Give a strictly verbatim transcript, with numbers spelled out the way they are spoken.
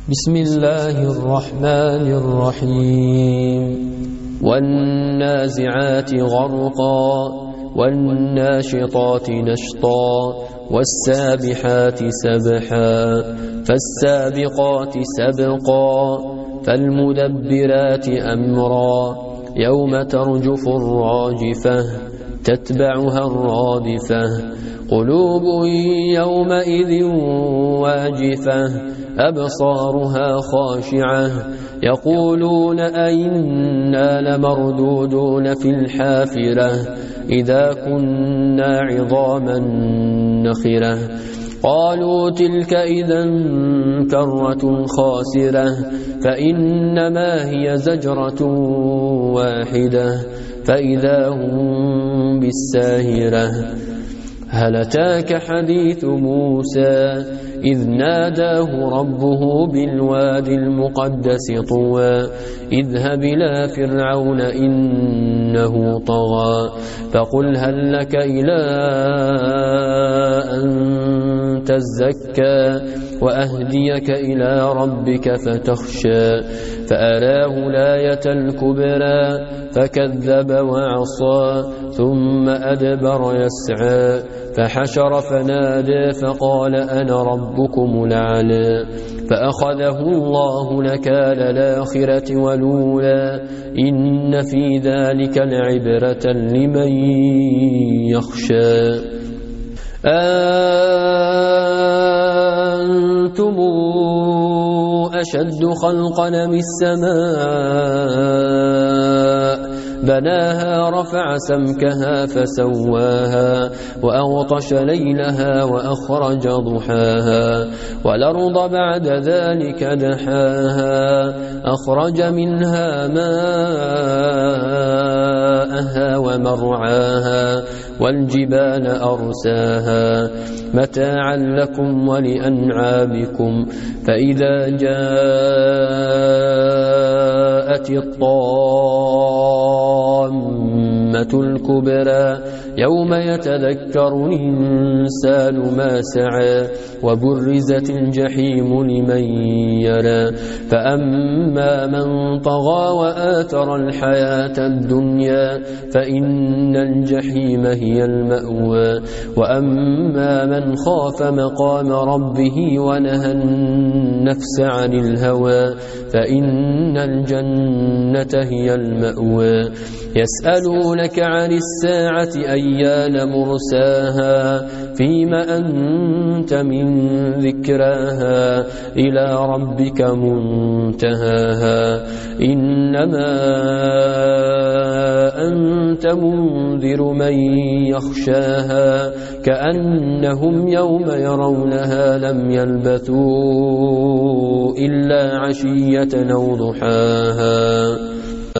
بسم الله الرحمن الرحيم والنازعات غرقا والناشطات نشطا والسابحات سبحا فالسابقات سبقا فالمدبرات أمرا يوم ترجف الراجفة تتبعها الرادفة قلوب يومئذ واجفة أبصارها خاشعة يقولون أئنا لمردودون في الحافرة إذا كنا عظاما نخرة قالوا تلك إذا كرة خاسرة فإنما هي زجرة واحدة فإذا هم بالساهرة هل أتاك حديث موسى إذ ناداه ربه بالوادي المقدس طوى اذهب إلى فرعون إنه طغى فقل هل لك إلى أن تزكى وأهديك إلى ربك فتخشى فأراه الآية الكبرى فكذب وعصى ثم أدبر يسعى فحشر فنادى فقال أنا ربكم الأعلى فأخذه الله نكال الآخرة والأولى إن في ذلك لعبرة لمن يخشى أنتم أشد خلقا من السماء بناها رفع سمكها فسواها وأغطش ليلها وأخرج ضحاها والأرض بعد ذلك دحاها أخرج منها ماءها ومرعاها والجبال أرساها متاعا لكم ولأنعامكم فإذا جاءت الطامة الكبرى يوم يتذكر الإنسان ما سعى وبرزت الجحيم لمن يرى فأما من طغى وآثر الحياة الدنيا فإن الجحيم هي المأوى وأما من خاف مقام ربه ونهى النفس عن الهوى فإن الجنة هي المأوى يسألونك عن الساعة أيان مرساها فيما أنت من ذكراها إلى ربك منتهاها إنما أنت منذر من يخشاها كأنهم يوم يرونها لم يلبثوا إلا عشية أو ضحاها